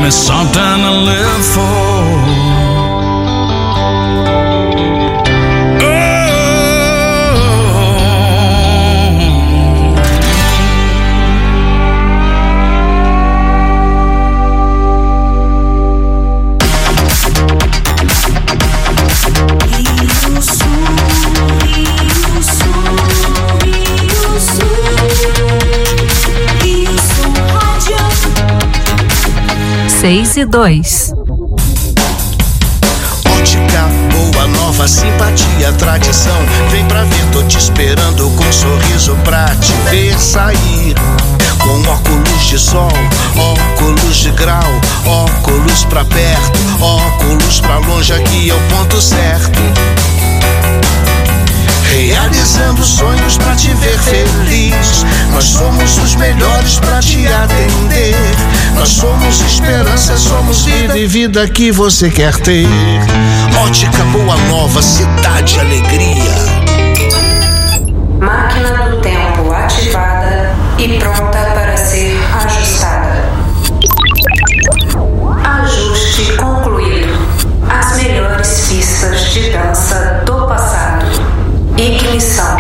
me something to live for. Seis e 2. Ótica boa, nova, simpatia, tradição. Vem pra ver, tô te esperando com um sorriso pra te ver sair. Com óculos de sol, óculos de grau, óculos pra perto, óculos pra longe, aqui é o ponto certo. Realizando sonhos pra te ver feliz. Nós somos os melhores pra te atender. Nós somos esperança, somos vida e vida que você quer ter. Ótica Boa Nova, cidade alegria. Máquina do tempo ativada e pronta para ser ajustada. Ajuste concluído. As melhores pistas de dança do passado. Ignição.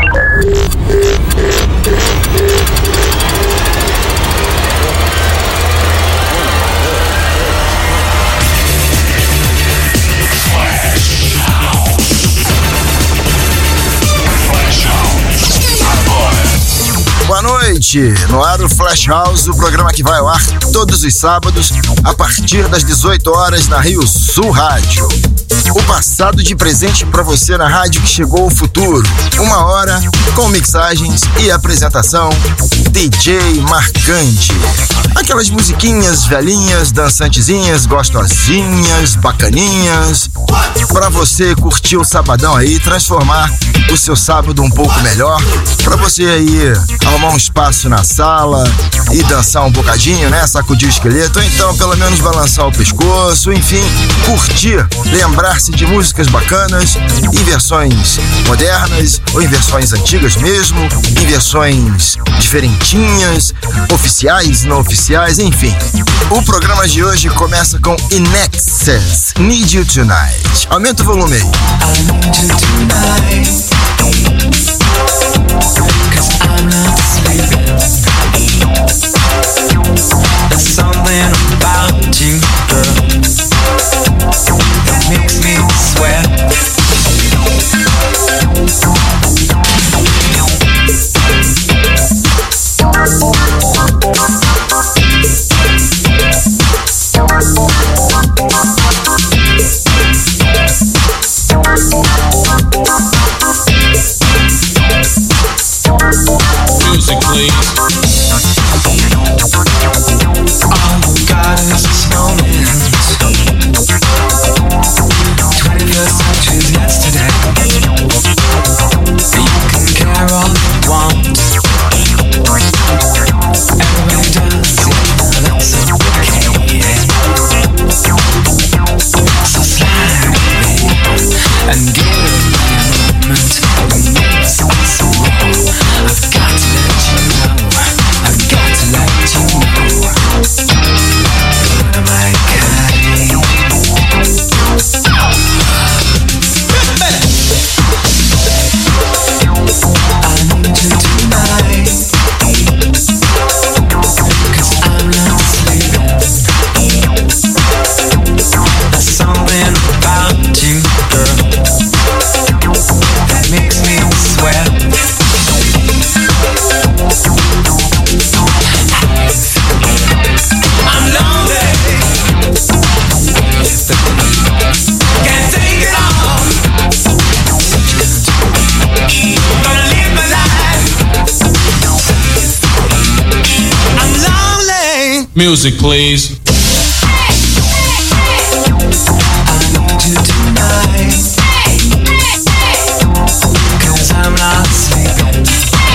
Boa noite, no ar o Flash House, o programa que vai ao ar todos os sábados a partir das 18 horas na Rio Sul Rádio. O passado de presente pra você na rádio que chegou o futuro. 1 hora com mixagens e apresentação DJ Marcante. Aquelas musiquinhas velhinhas, dançantezinhas, gostosinhas, bacaninhas. Pra você curtir o sabadão aí, transformar o seu sábado um pouco melhor. Pra você aí arrumar um espaço na sala e dançar um bocadinho, né? Sacudir o esqueleto, ou então pelo menos balançar o pescoço, enfim, curtir, lembrar-se de músicas bacanas, em versões modernas ou em versões antigas mesmo, em versões diferentinhas, oficiais, não oficiais, enfim. O programa de hoje começa com In Excess, Need You Tonight. Aumenta o volume aí. I need you tonight, 'cause I'm not sleeping. There's something about you, girl, that makes me sweat. Music, please. All we've got is this moment. 21st century's yesterday. You can care all you want. Everybody does, yeah, that's okay. So slide me and give me a moment. It makes me so wrong. I've got to let you know. I've got to let you know. What am I carrying? I need you tonight, 'cause I'm not sleeping. There's something about you, girl, that makes me sweat. I'm lonely, can't take it all. Gonna live my life. I'm lonely. Music, please. I need you tonight, 'cause I'm not sleeping.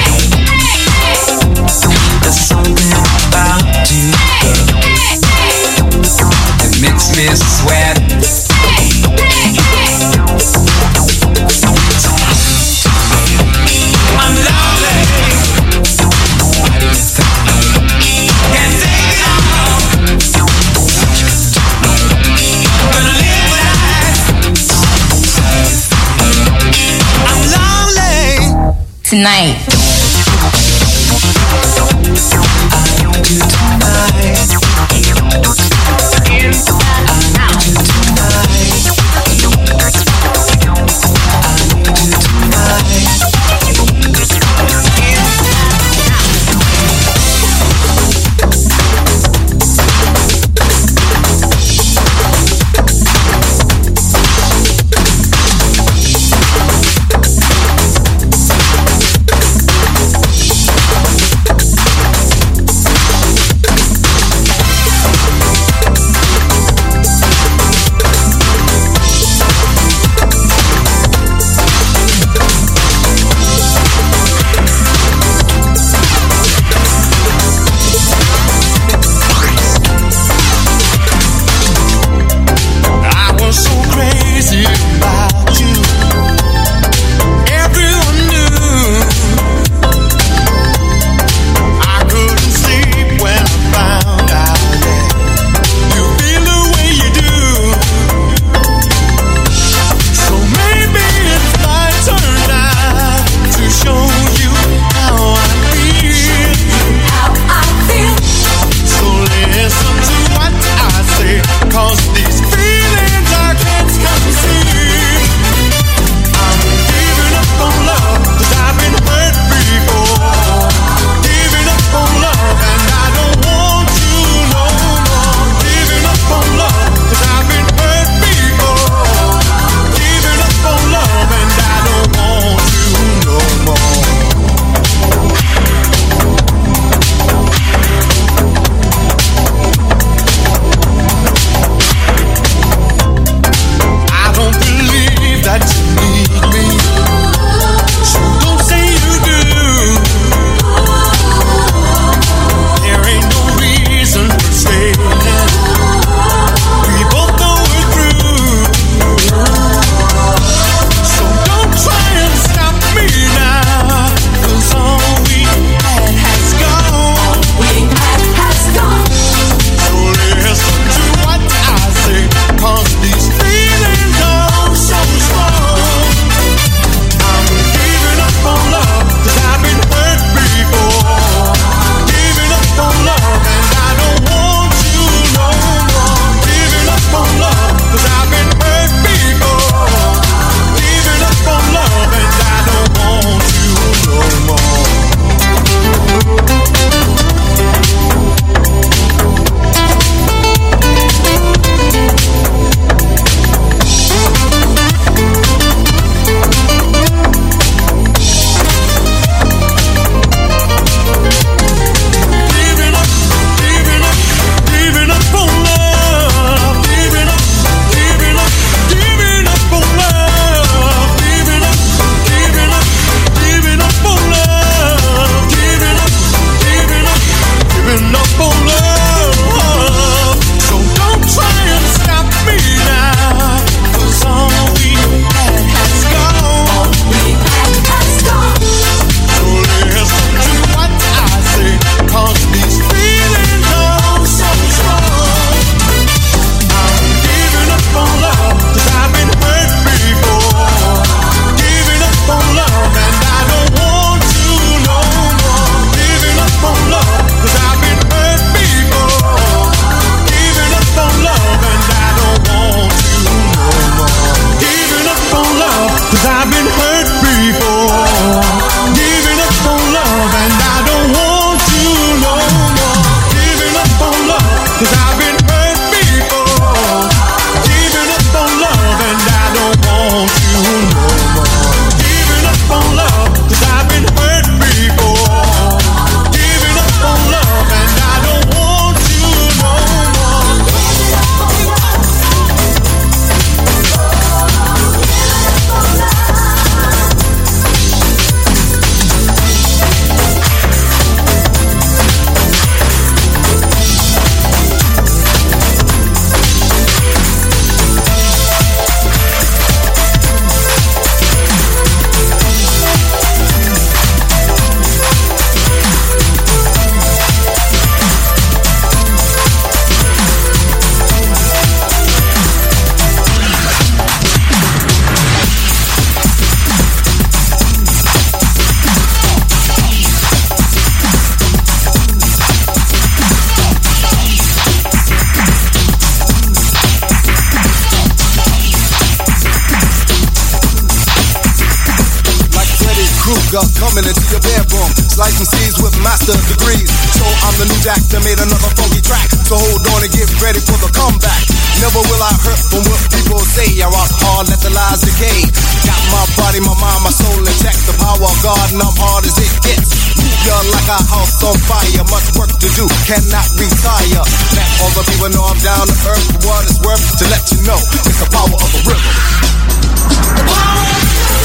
There's something about you, girl, that makes me sweat. I'm lonely. What do you think? Can't take it all. tonight. sugar coming into your bedroom. Slicing seeds with master degrees. So I'm the new Jack that made another funky track. So hold on and get ready for the comeback. Never will I hurt from what people say. I rock hard, let the lies decay. Got my body, my mind, my soul in check. The power of God and I'm hard as it gets. Move you like a house on fire. Much work to do, cannot retire. Let all the people know I'm down to earth for what it's worth. To let you know, it's the power of the rhythm. The power of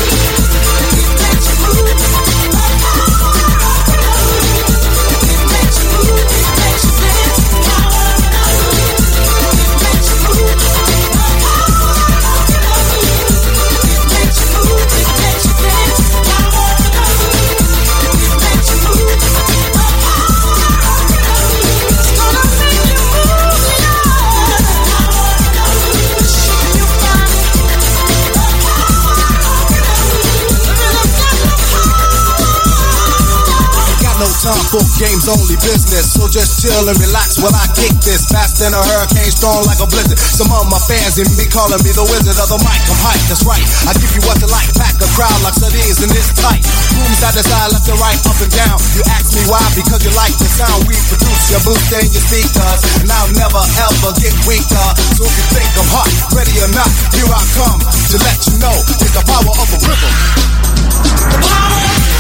time for games, only business. So just chill and relax while I kick this. Fast than a hurricane, strong like a blizzard. Some of my fans even be calling me the wizard of the mic. I'm hype, that's right. I give you what you like. Pack a crowd like sardines in this tight. Rooms side to side, left and right, up and down. You ask me why? Because you like the sound we produce. Your boost in your speakers, and I'll never ever get weaker. So if you think I'm hot, ready or not, here I come to let you know it's the power of a rhythm. The power.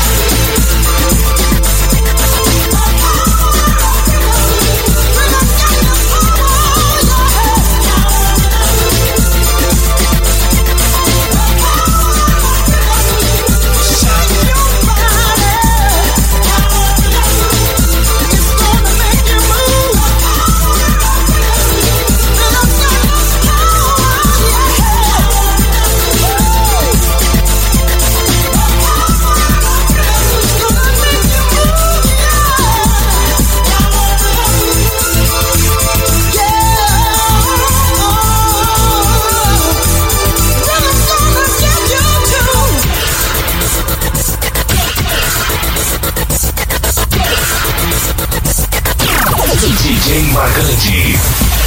DJ Marcante.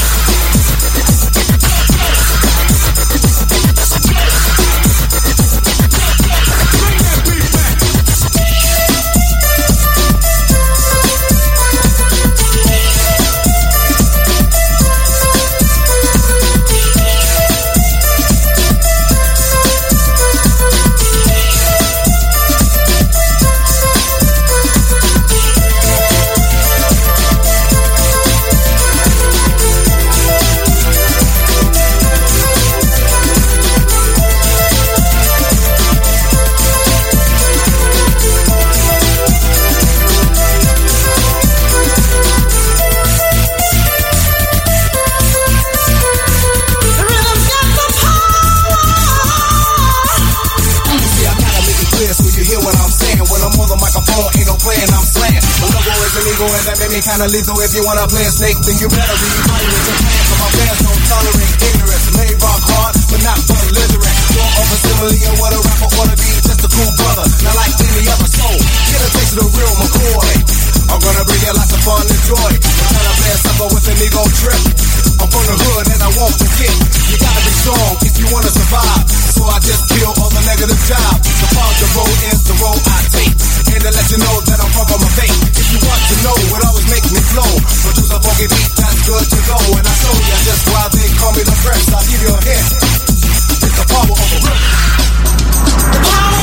Kinda lethal. If you wanna play a snake, then you better be fighting with your plan. So my fans don't tolerate ignorance. May rock hard, but not belligerent. Don't over-simile or what a rapper ought to be. Just a cool brother, not like any other soul. Get a taste of the real McCoy. I'm gonna bring you lots of fun and joy. I'm trying to play a sucker with an ego trip. I'm from the hood and I won't forget. You gotta be strong if you wanna survive. So I just kill all the negative jobs. The positive road is the road I take. And to let you know that I'm from my faith. If you want to know what always makes me flow, produce a funky beat that's good to go. And I show you just why they call me the Prince. I'll give you a hint. It's the power of a rhythm. The power.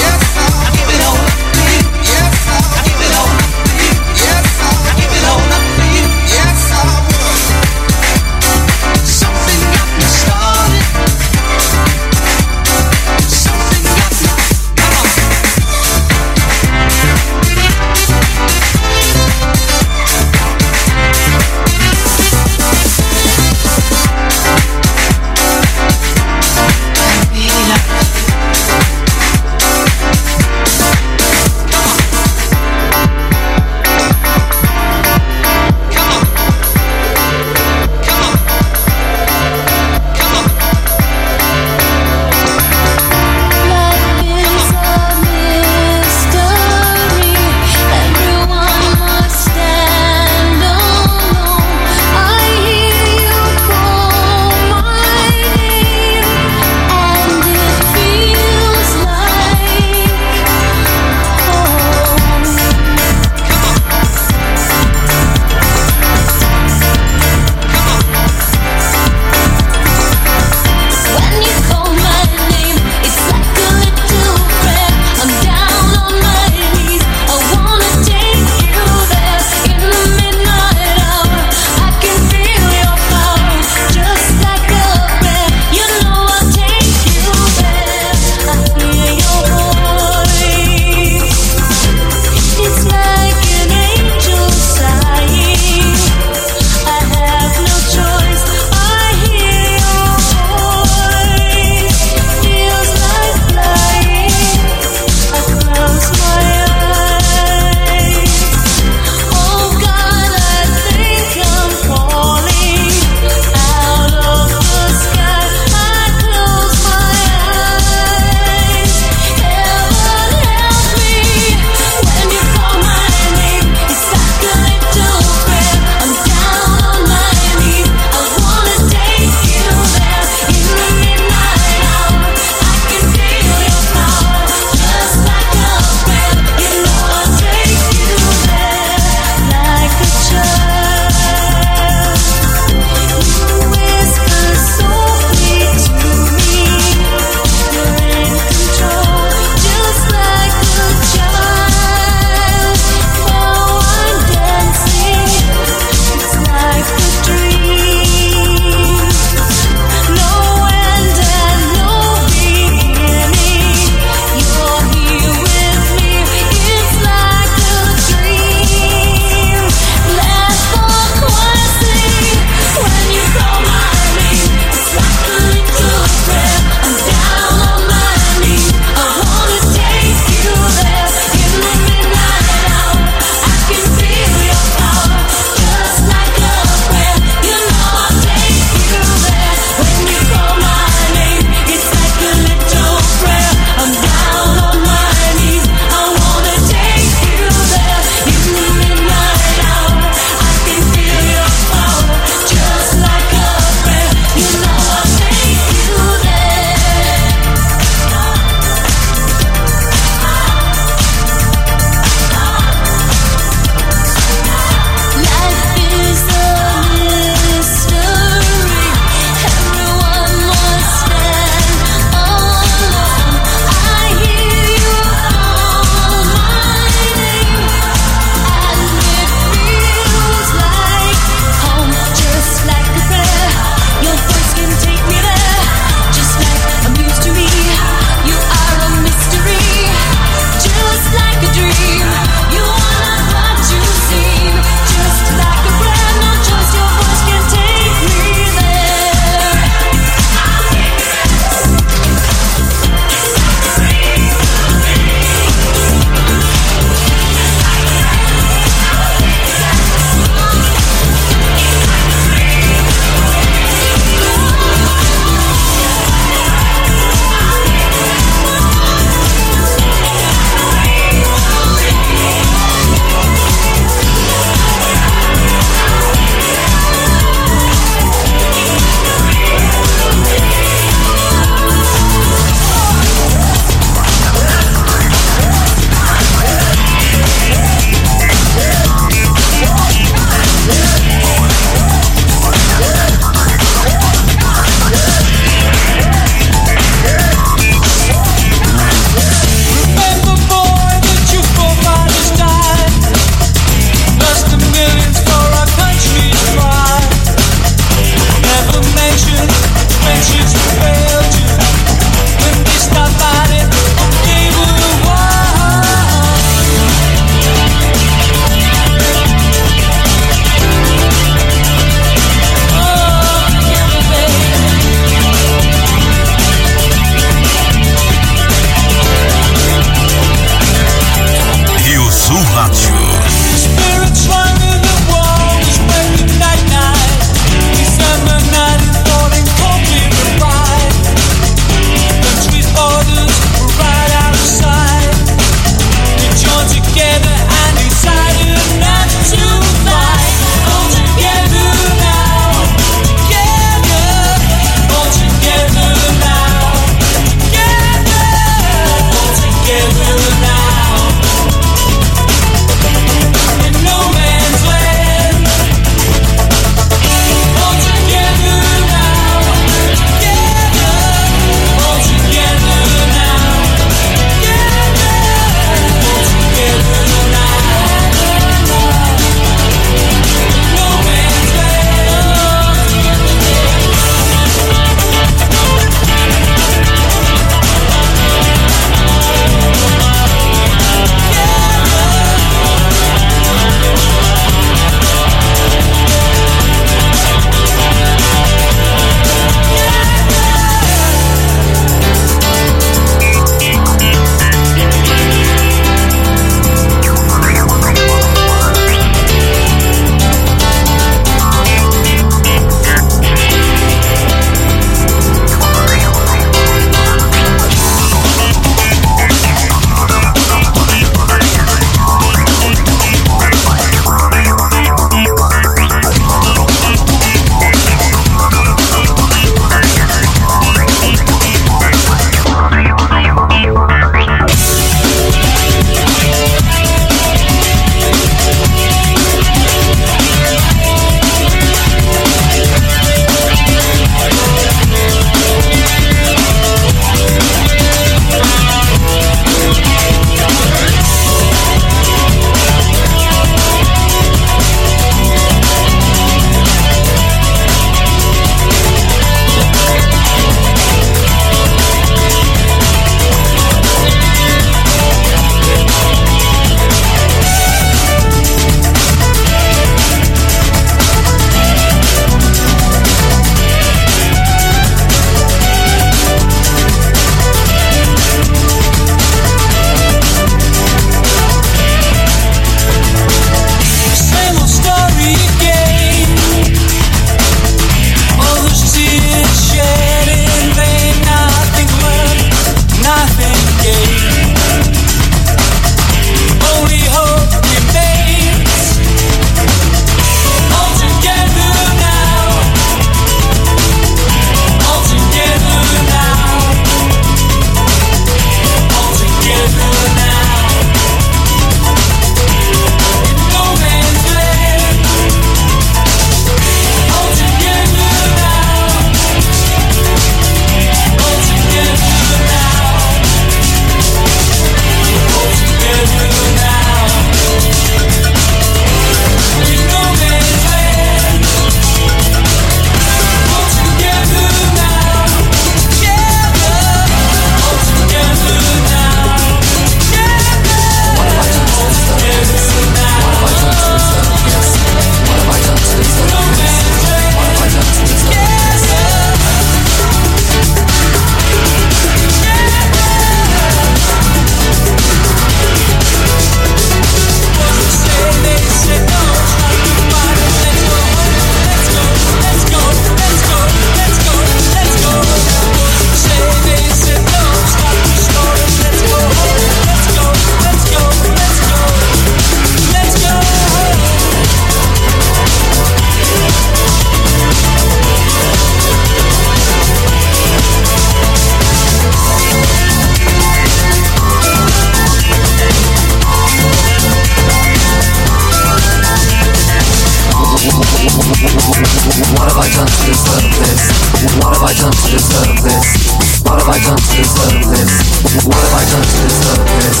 What have I done to deserve this? What have I done to deserve this? What have I done to deserve this? What have I done to deserve this?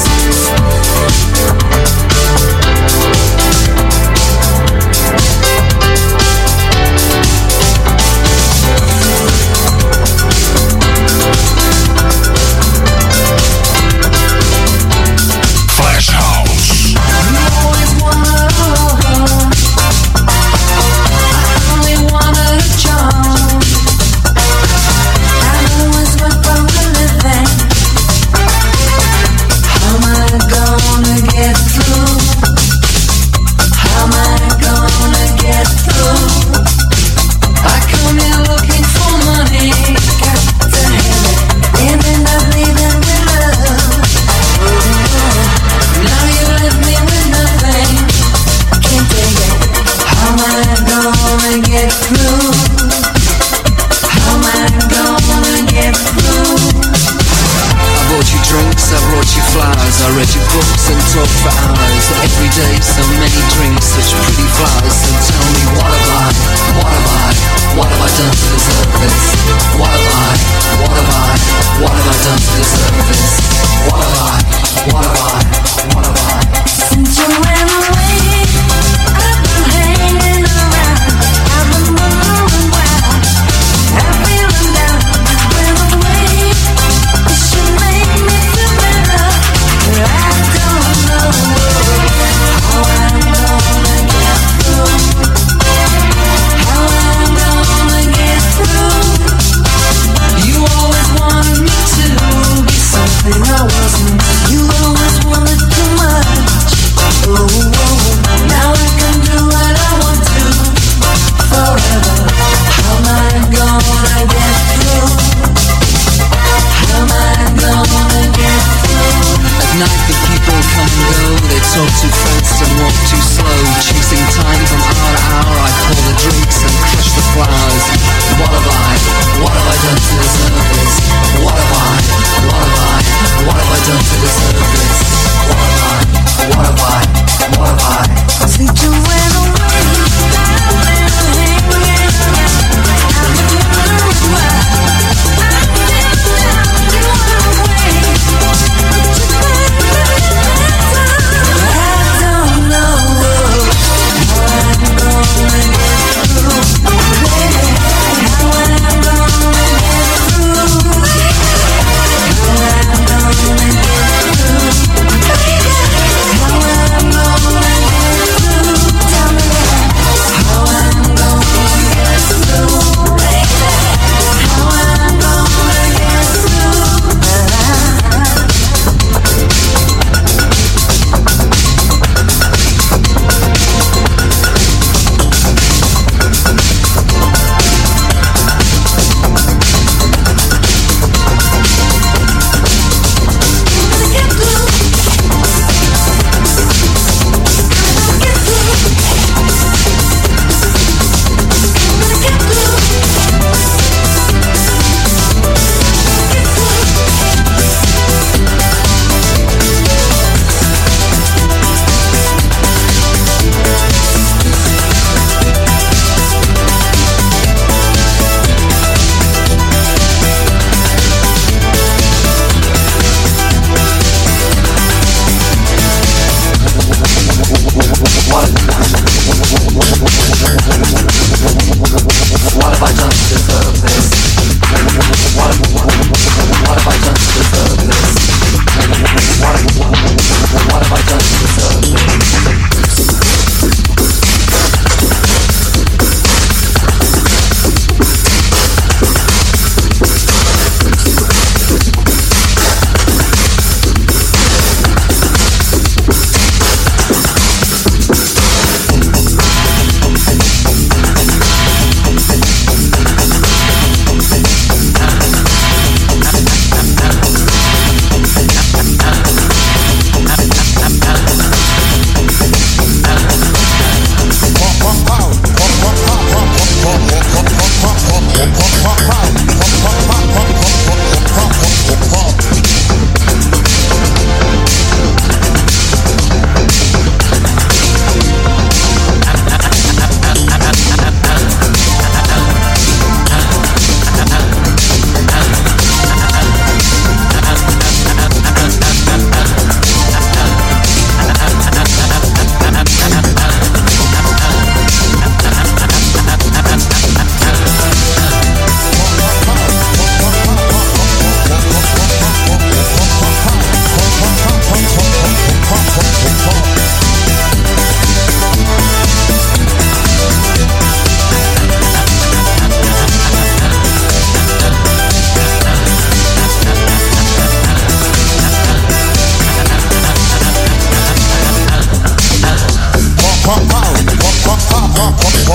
Flash House. You always wanted a lover. I only wanted a job. I always went for a living. How am I gonna get through? How am I gonna get through? I come here looking for money, got to have it, and end up leaving with love. Now you left me with nothing, can't take it. How am I gonna get through? How am I gonna get through? I bought you drinks, I brought you flowers, I read your books and talked for hours. Every day so many drinks, such pretty flowers. So tell me what have I done to deserve this? What have I done to deserve this? What have I? Since you went away, I've been hanging around, I've been wondering why I'm feeling down. Went away, it should make me feel better, but I don't know how I'm gonna get through. How I'm gonna get through. You always wanted me to be something I wasn't. You always wanted too much. Now I can do what I want to forever. How am I gonna get through? How am I gonna get through? At night the people come and go. They talk too fast and walk too slow. Chasing time from hour to hour. I pour the drinks and crush the flowers. What have I done to deserve this? What have I done to deserve this? What have I? Since you went away, I've been hanging around. I've been wondering why I'm feeling down. You went away, but you made me better. I don't know how I'm gonna get through. How I'm gonna get through. How I'm gonna get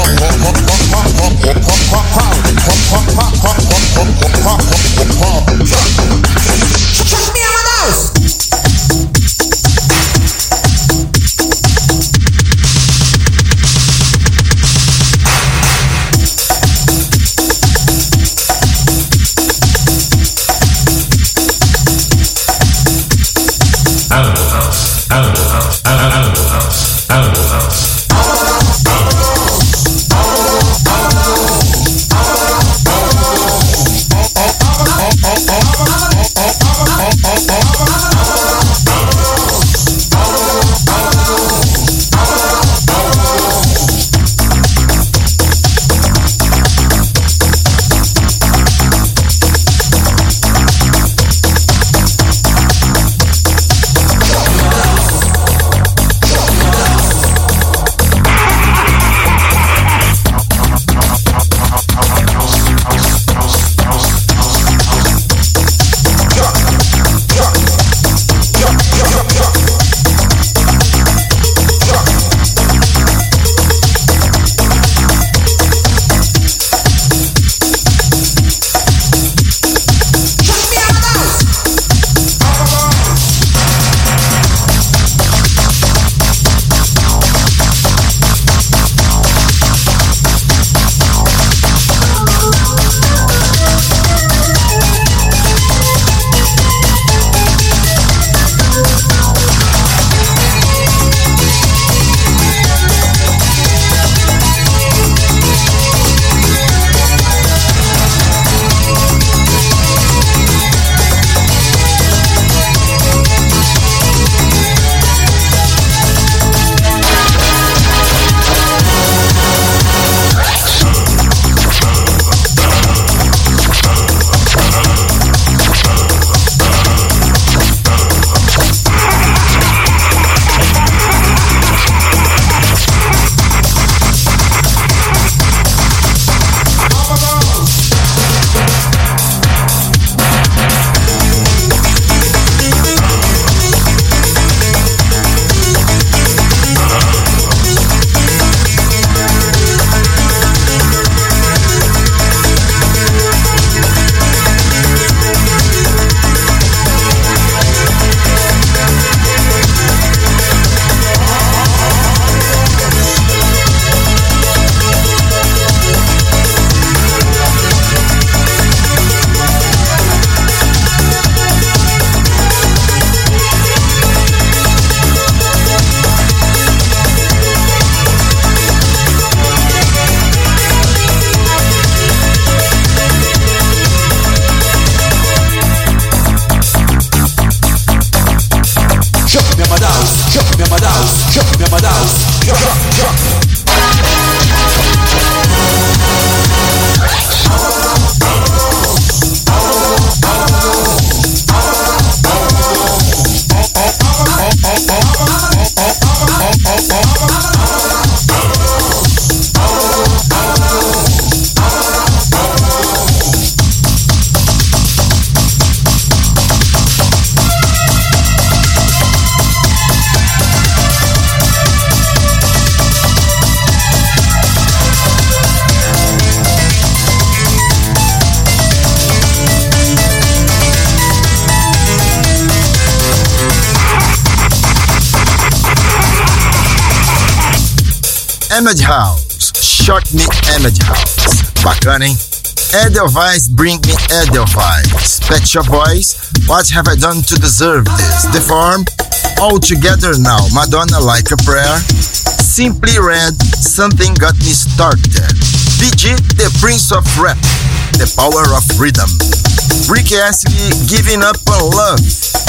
Emmett House, Shock Me Emmett House. Bacana, hein? Edelweiss, Bring Me Edelweiss. Pet Shop Boys, What Have I Done to Deserve This? The Form, All Together Now, Madonna Like a Prayer. Simply Red, Something Got Me Started. PG, The Prince of Rap, The Power of Rhythm. Rick Astley, Giving Up on Love.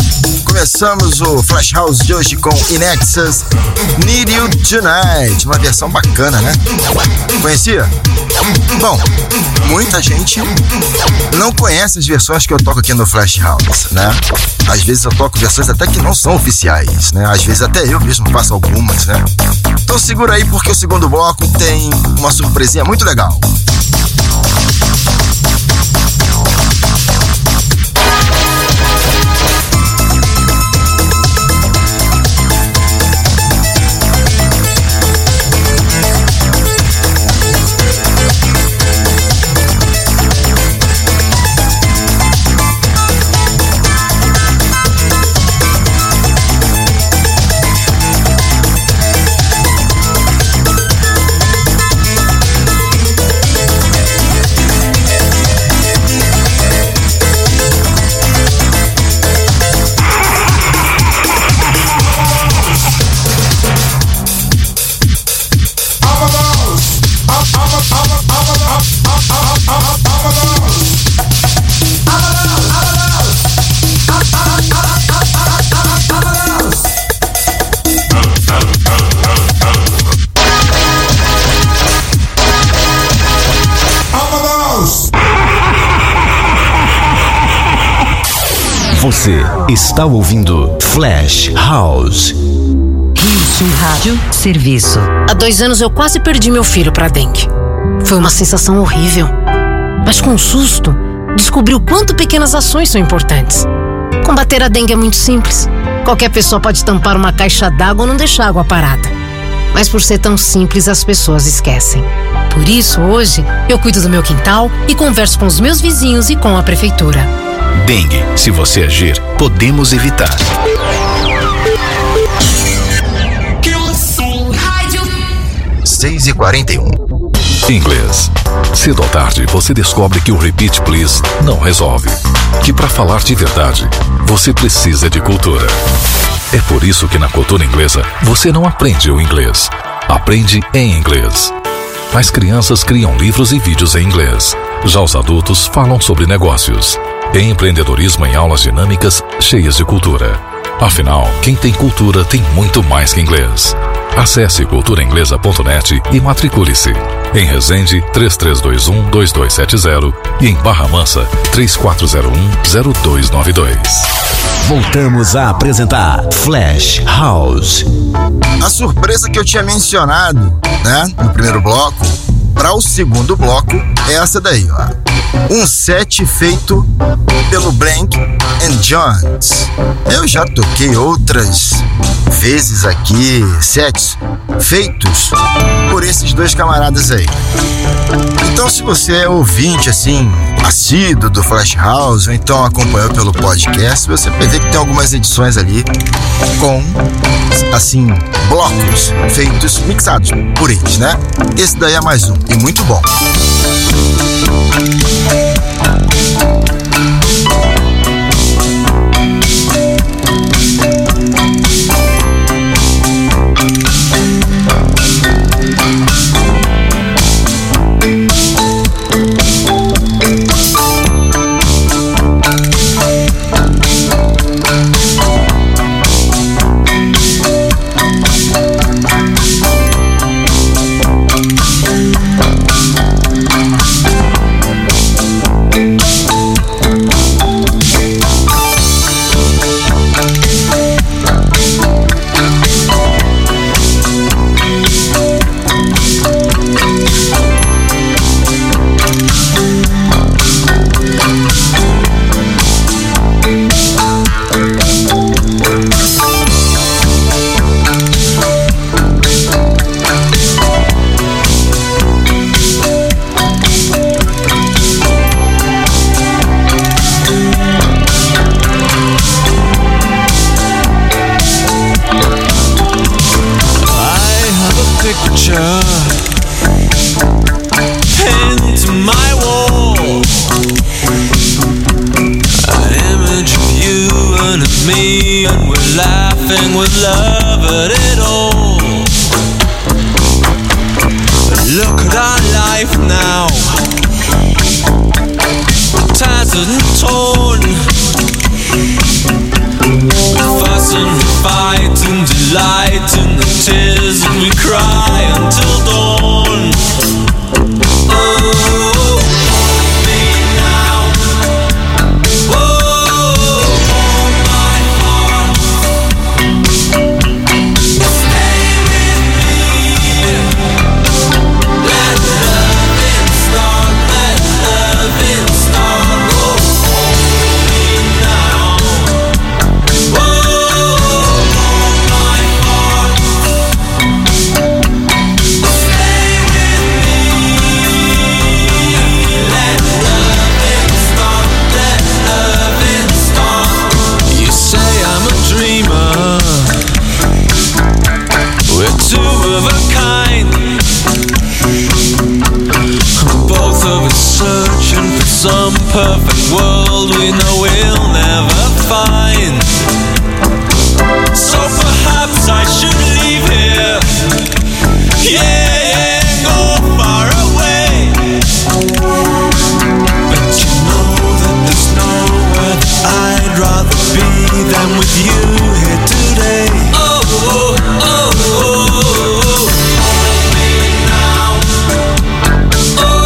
Começamos o Flash House de hoje com In Excess, Need You Tonight, uma versão bacana, né? Conhecia? Bom, muita gente não conhece as versões que eu toco aqui no Flash House, né? Às vezes eu toco versões até que não são oficiais, né? Às vezes até eu mesmo faço algumas, né? Então segura aí porque o segundo bloco tem uma surpresinha muito legal. Você está ouvindo Flash House. Rio Rádio Serviço. Há 2 anos eu quase perdi meu filho para dengue. Foi uma sensação horrível. Mas com um susto, descobri o quanto pequenas ações são importantes. Combater a dengue é muito simples. Qualquer pessoa pode tampar uma caixa d'água ou não deixar água parada. Mas por ser tão simples, as pessoas esquecem. Por isso, hoje, eu cuido do meu quintal e converso com os meus vizinhos e com a prefeitura. Dengue, se você agir, podemos evitar. 6h41. Inglês. Cedo ou tarde, você descobre que o repeat please não resolve. Que para falar de verdade, você precisa de cultura. É por isso que na cultura inglesa, você não aprende o inglês. Aprende em inglês. As crianças criam livros e vídeos em inglês. Já os adultos falam sobre negócios. Tem empreendedorismo em aulas dinâmicas, cheias de cultura. Afinal, quem tem cultura tem muito mais que inglês. Acesse culturainglesa.net e matricule-se. Em Resende, 3321-2270 e em Barra Mansa, 3401-0292. Voltamos a apresentar Flash House. A surpresa que eu tinha mencionado, né, no primeiro bloco, para o segundo bloco é essa daí, ó. Um set feito pelo Blank & Jones. Eu já toquei outras vezes aqui sets feitos por esses dois camaradas aí. Então, se você é ouvinte, assim, assíduo do Flash House, ou então acompanhou pelo podcast, você vai ver que tem algumas edições ali com, assim, blocos feitos, mixados por eles, né? Esse daí é mais um, e muito bom.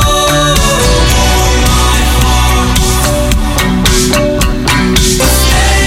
Stay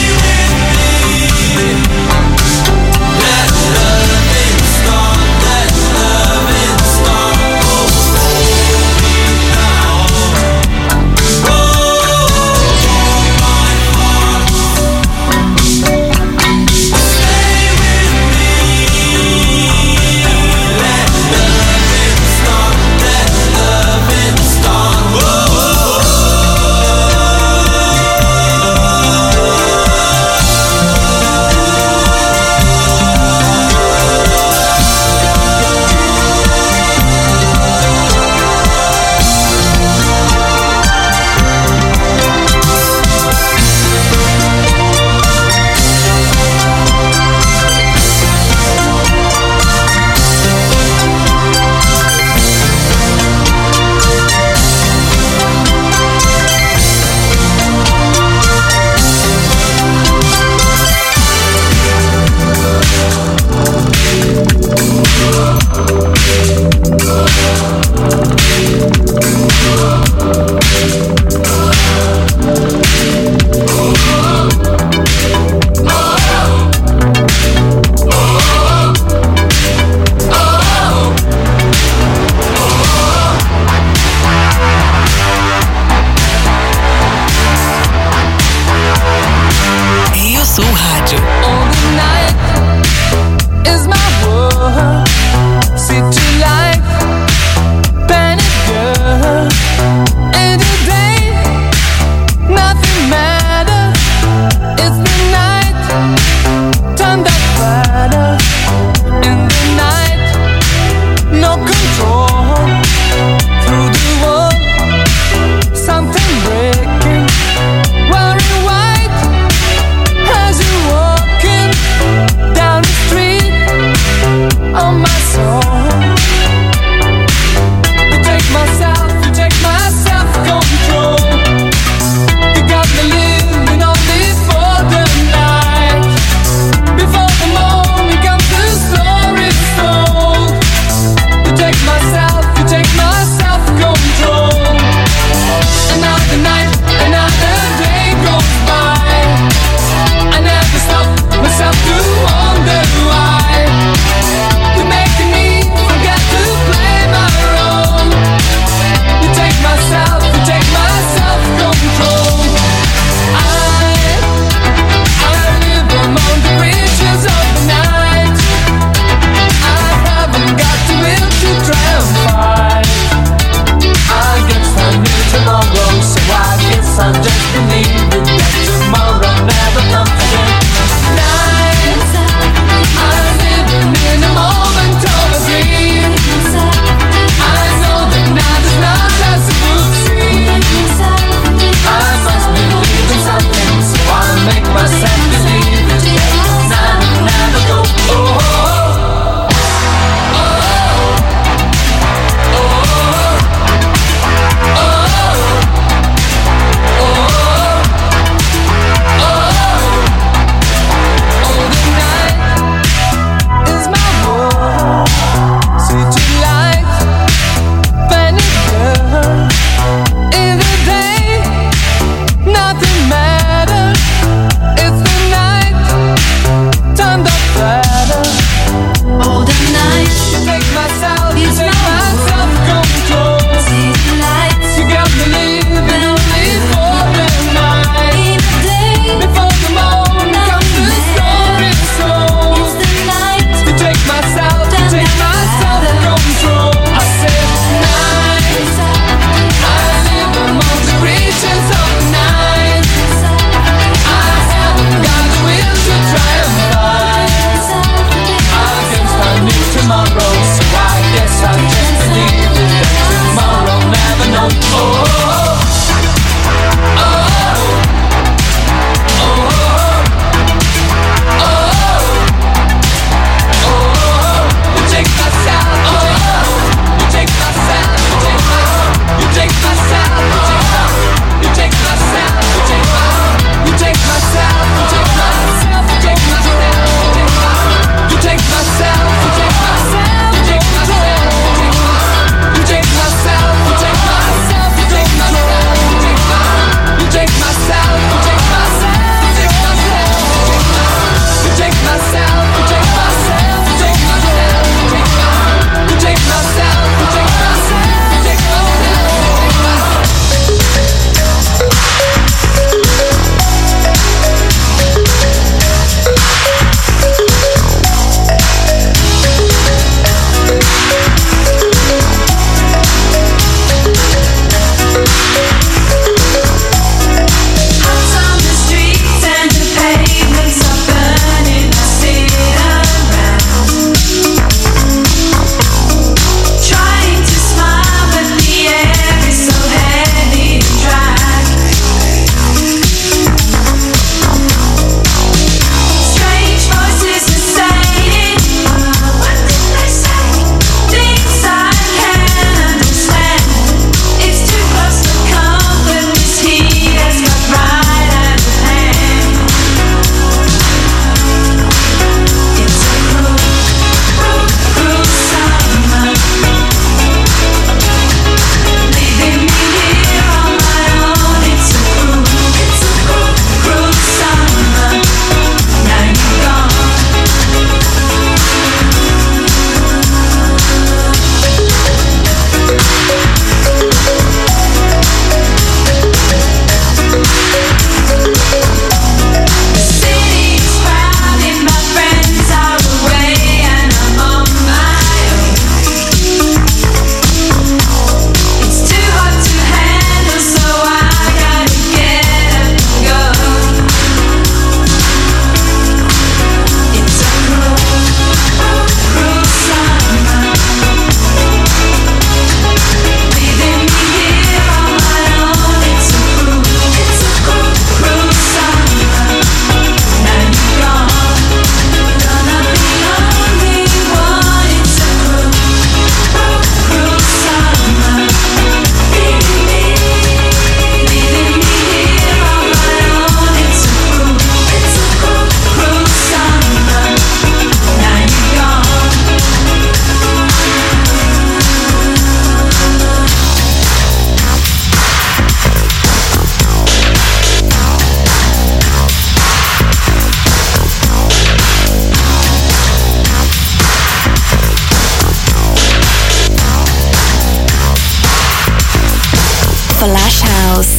Flash House.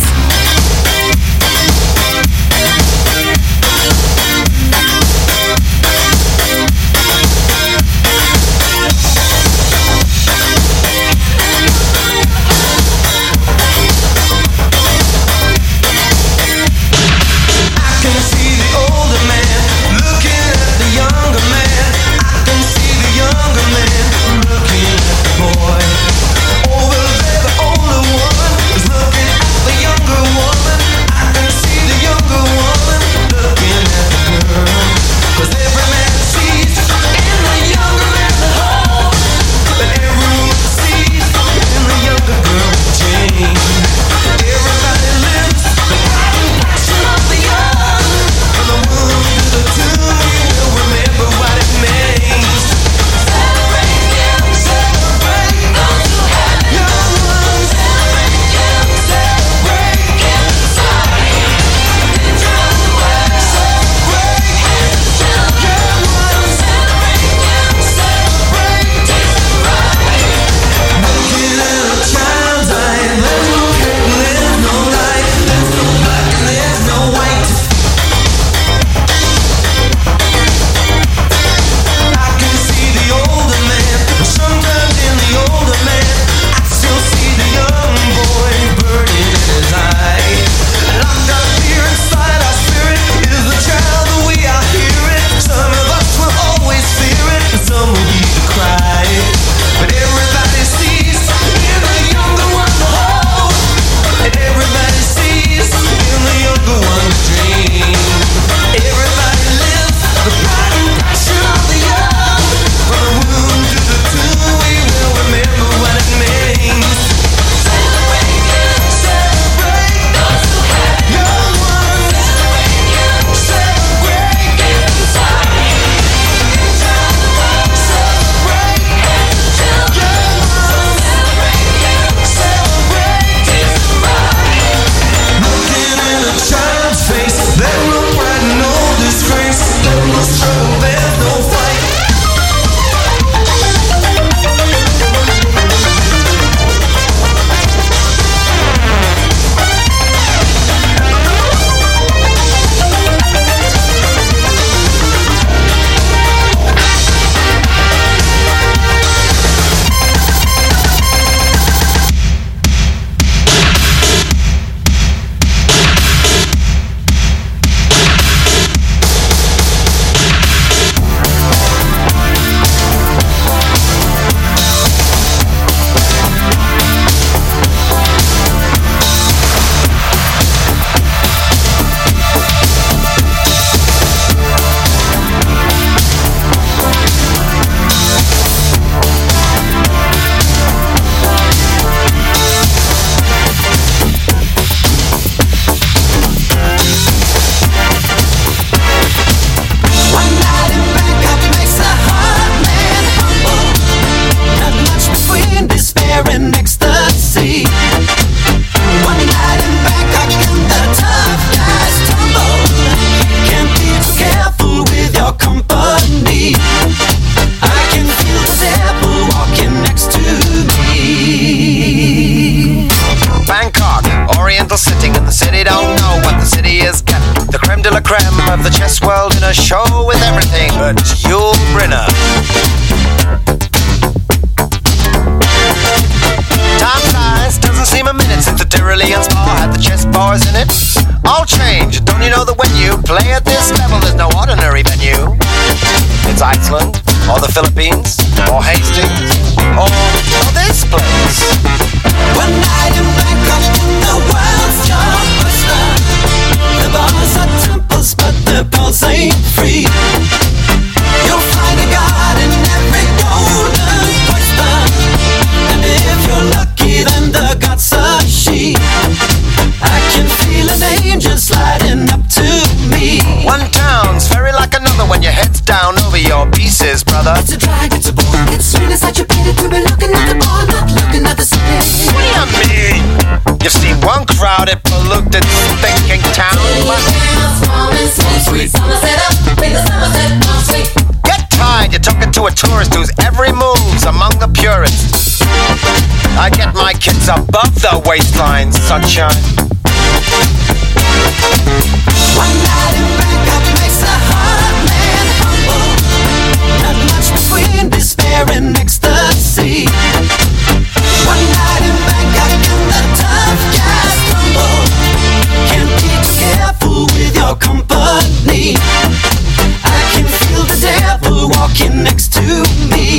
Of the chess world in a show with everything but Yul Brynner. Time flies, doesn't seem a minute since the Tyrolean Spa had the chess bars in it. All change, don't you know that when you play at this level there's no ordinary venue? It's Iceland, or the Philippines, or Hastings, or this place. One night in Bangkok in the world's blockbuster. The bars are temples, but the balls ain't free. You'll find a god in every golden oyster, and if you're lucky, then the god's a she. I can feel an angel sliding up to me. One town's very like another when your head's down over your pieces, brother. It's a drag, it's a bore, it's really such a pity to be looking at the bar, not looking at the city. What do you mean? You've seen one crowded, polluted, stinking town. Get tired, you're talking to a tourist whose every move's among the purists. I get my kids above the waistline, sunshine. One night in Bangkok makes a hard man humble. Not much between despair and ecstasy. One night in Bangkok and the tough guys crumble. Can't be too careful with your company. I can feel the devil walking next to me.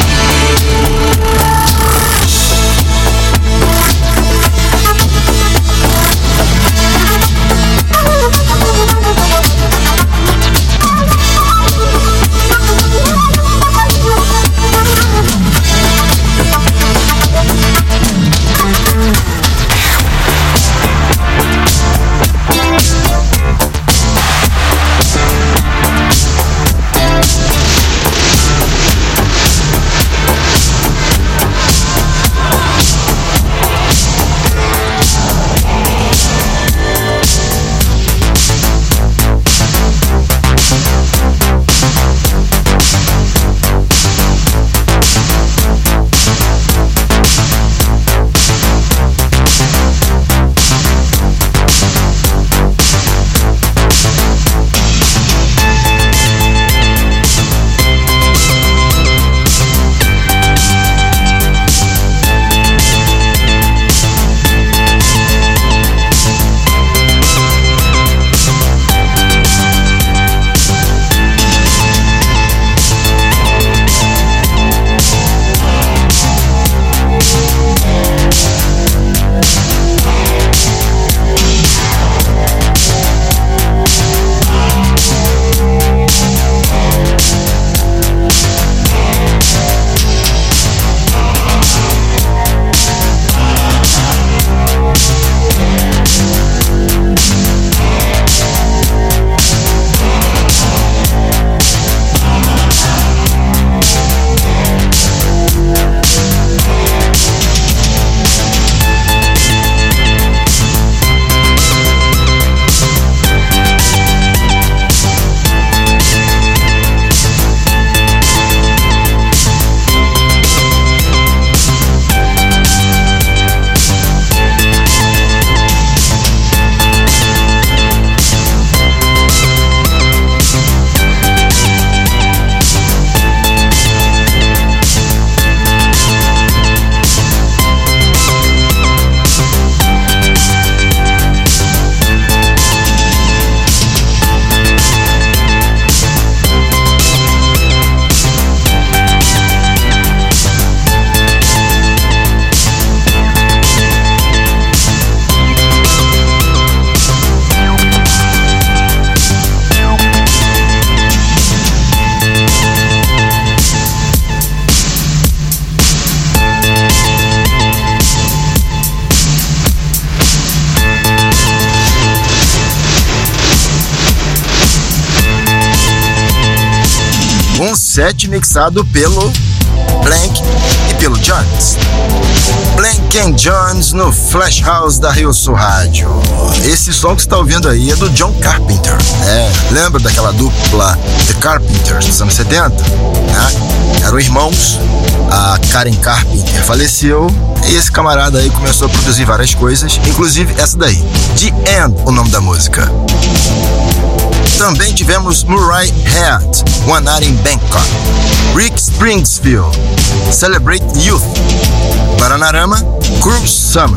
set mixado pelo Blank e pelo Jones. Blank and Jones no Flash House da Rio Sul Rádio. Esse som que você está ouvindo aí é do John Carpenter. Lembra daquela dupla The Carpenters dos anos 70? Eram irmãos. A Karen Carpenter faleceu e esse camarada aí começou a produzir várias coisas, inclusive essa daí, The End, o nome da música. Também tivemos Murray Head, One Night in Bangkok, Rick Springfield, Celebrate Youth, Paranarama, Cruel Summer,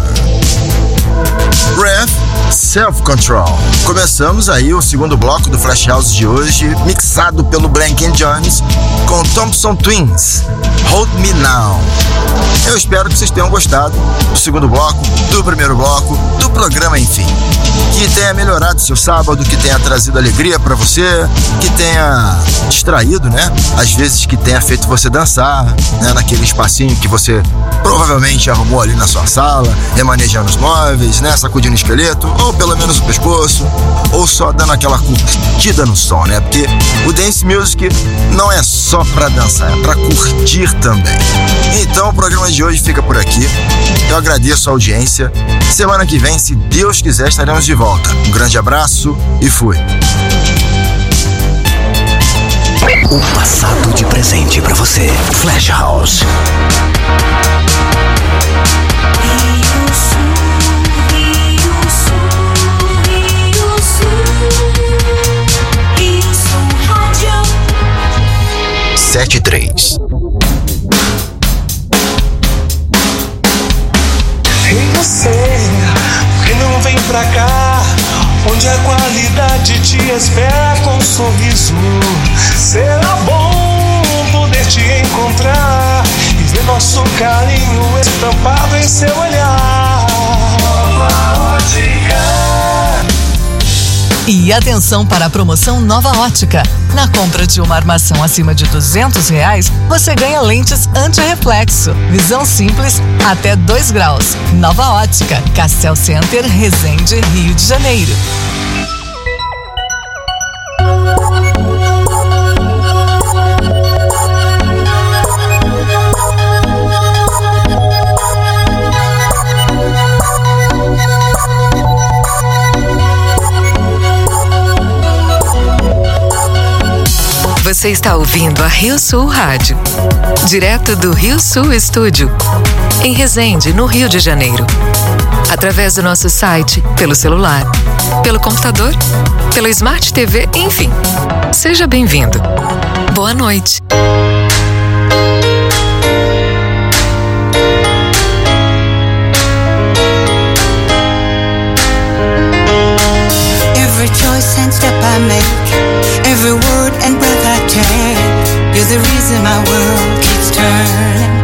Breath, Self Control. Começamos aí o segundo bloco do Flash House de hoje, mixado pelo Blank and Jones com Thompson Twins, Hold Me Now. Eu espero que vocês tenham gostado do segundo bloco, do primeiro bloco, do programa, enfim. Que tenha melhorado seu sábado, que tenha trazido alegria pra você, que tenha distraído, né? Às vezes que tenha feito você dançar, né? Naquele espacinho que você provavelmente arrumou ali na sua sala, remanejando os móveis, né? Sacudindo o esqueleto, ou pelo menos o pescoço, ou só dando aquela curtida no som, né? Porque o dance music não é só pra dançar, é pra curtir também. Então o programa de hoje fica por aqui. Eu agradeço a audiência. Semana que vem, se Deus quiser, estaremos de volta. Um grande abraço e fui. O passado de presente pra você. Flash House. você, por que não vem pra cá? Onde a qualidade te espera com um sorriso. Será bom poder te encontrar e ver nosso carinho estampado em seu olhar. Nova Ótica. E atenção para a promoção Nova Ótica. Na compra de uma armação acima de R$200, você ganha lentes anti-reflexo. Visão simples até 2 graus. Nova Ótica, Castel Center, Resende, Rio de Janeiro. Você está ouvindo a Rio Sul Rádio, direto do Rio Sul Estúdio, em Resende, no Rio de Janeiro. Através do nosso site, pelo celular, pelo computador, pelo Smart TV, enfim. Seja bem-vindo. Boa noite. Every choice and step I make, every word and breath I take, you're the reason my world keeps turning.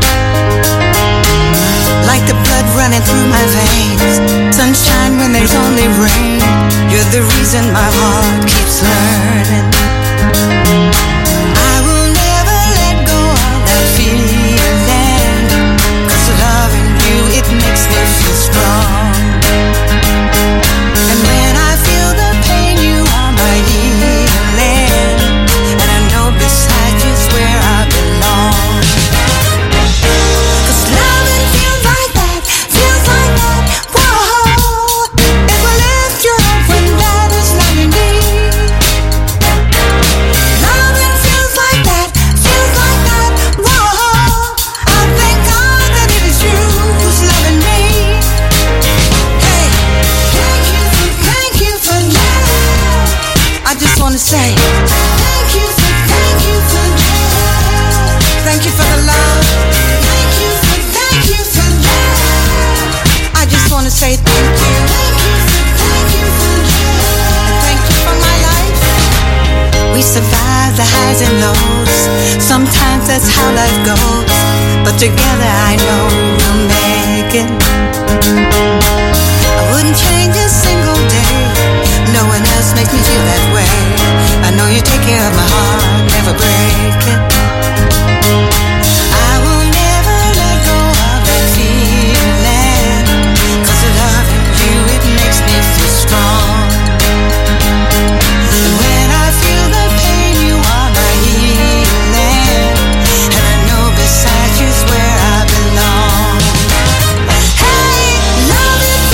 Like the blood running through my veins, sunshine when there's only rain, you're the reason my heart keeps learning. I will never let go of that feeling, 'cause loving you, it makes me feel strong. And when I feel the pain, you are my healing, and I know beside you's where I belong. 'Cause loving feels like that, whoa. It will lift you up when that is loving me. Loving feels like that, whoa. I thank God that it is you who's loving me. Hey, thank you for love. I just wanna say thank you for love. Thank you for the love. Thank you for love. I just wanna say thank you. Thank you for love. Thank you for my life. We survive the highs and lows. Sometimes that's how life goes, but together I know we'll make it. I wouldn't change a single day. No one else makes me feel that way. I know you take care of my heart, never break it. I will never let go of that feeling, 'cause loving you, it makes me feel strong. And when I feel the pain, you are my healing, and I know beside you's where I belong. Hey, loving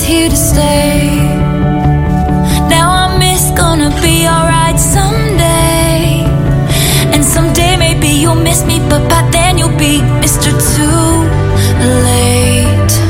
here to stay. Now I miss gonna be alright someday. And someday maybe you'll miss me, but by then you'll be Mr. Too Late.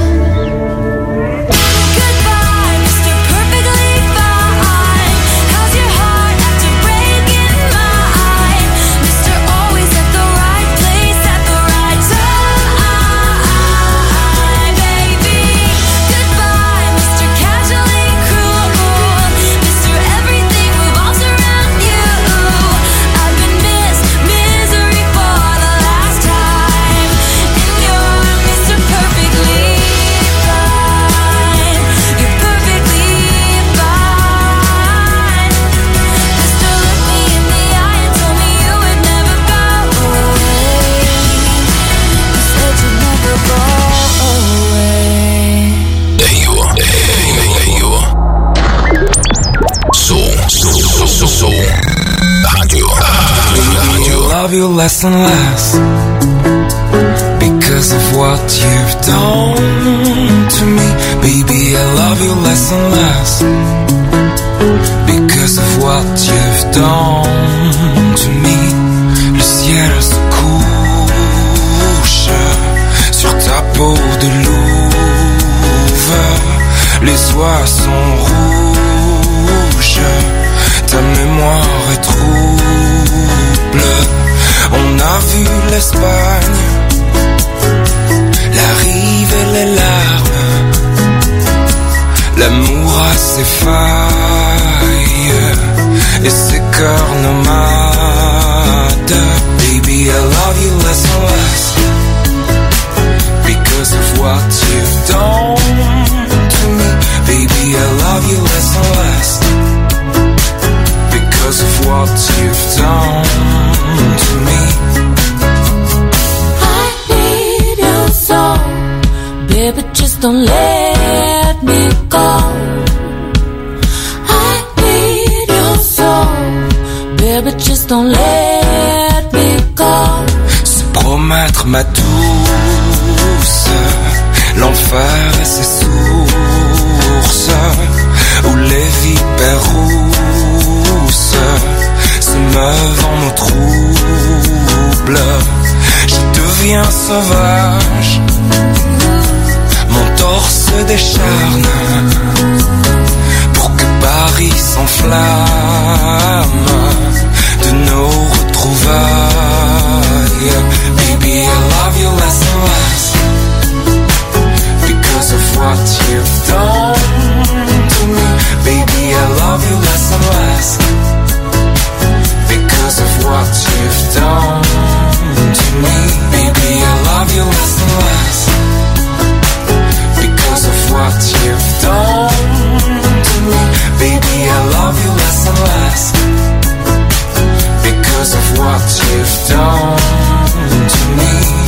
Love you less and less because of what you've done to me. Baby, I love you less and less because of what you've done to me. Le ciel se couche sur ta peau de louve. Les oies sont rouges, ta mémoire est trouble. On a vu l'Espagne, la rive et les larmes. L'amour a ses failles et ses cœurs nomades. Baby, I love you less and less because of what you've done to me. Baby, I love you less and less because of what you've done to me. I need your soul, baby, just don't let me go. I need your soul, baby, just don't let me go. Se promettre ma douce, l'enfer et ses sources, où les vipères rousses se meuvent en eau trouble. Je deviens sauvage, mon torse décharne pour que Paris s'enflamme de nos retrouvailles. Baby, I love you less and less because of what you've done to me. Baby, I love you less and less because of what you've done to me. Baby, I love you less and less because of what you've done to me. Baby, I love you less and less because of what you've done to me.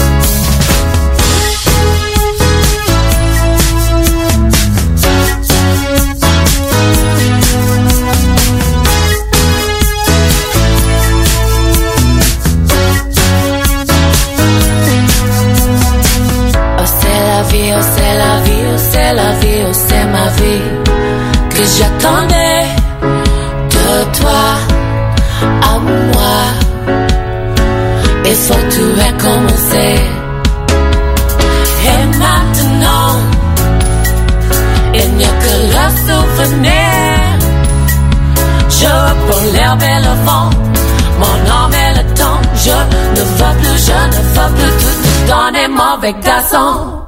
C'est la vie, oh c'est ma vie que j'attendais de toi à moi. Il faut tout recommencer. Et maintenant, il n'y a que le souvenir. Je reprends l'herbe et le vent, mon âme et le temps. Je ne veux plus tout te donner, mauvais garçon.